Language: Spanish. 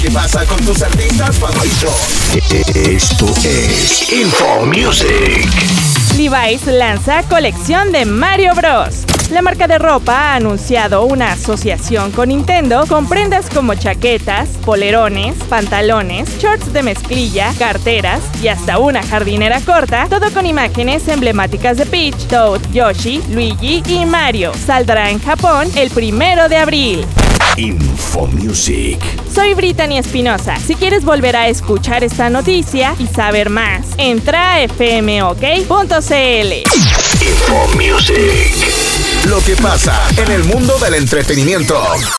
que pasa con tus artistas favoritos. Esto es Info Music. Levi's lanza colección de Mario Bros. La marca de ropa ha anunciado una asociación con Nintendo con prendas como chaquetas, polerones, pantalones, shorts de mezclilla, carteras y hasta una jardinera corta, todo con imágenes emblemáticas de Peach, Toad, Yoshi, Luigi y Mario. Saldrá en Japón el 1 de abril. Info Music. Soy Brittany Espinosa. Si quieres volver a escuchar esta noticia y saber más, entra a fmok.cl. Info Music. Lo que pasa en el mundo del entretenimiento.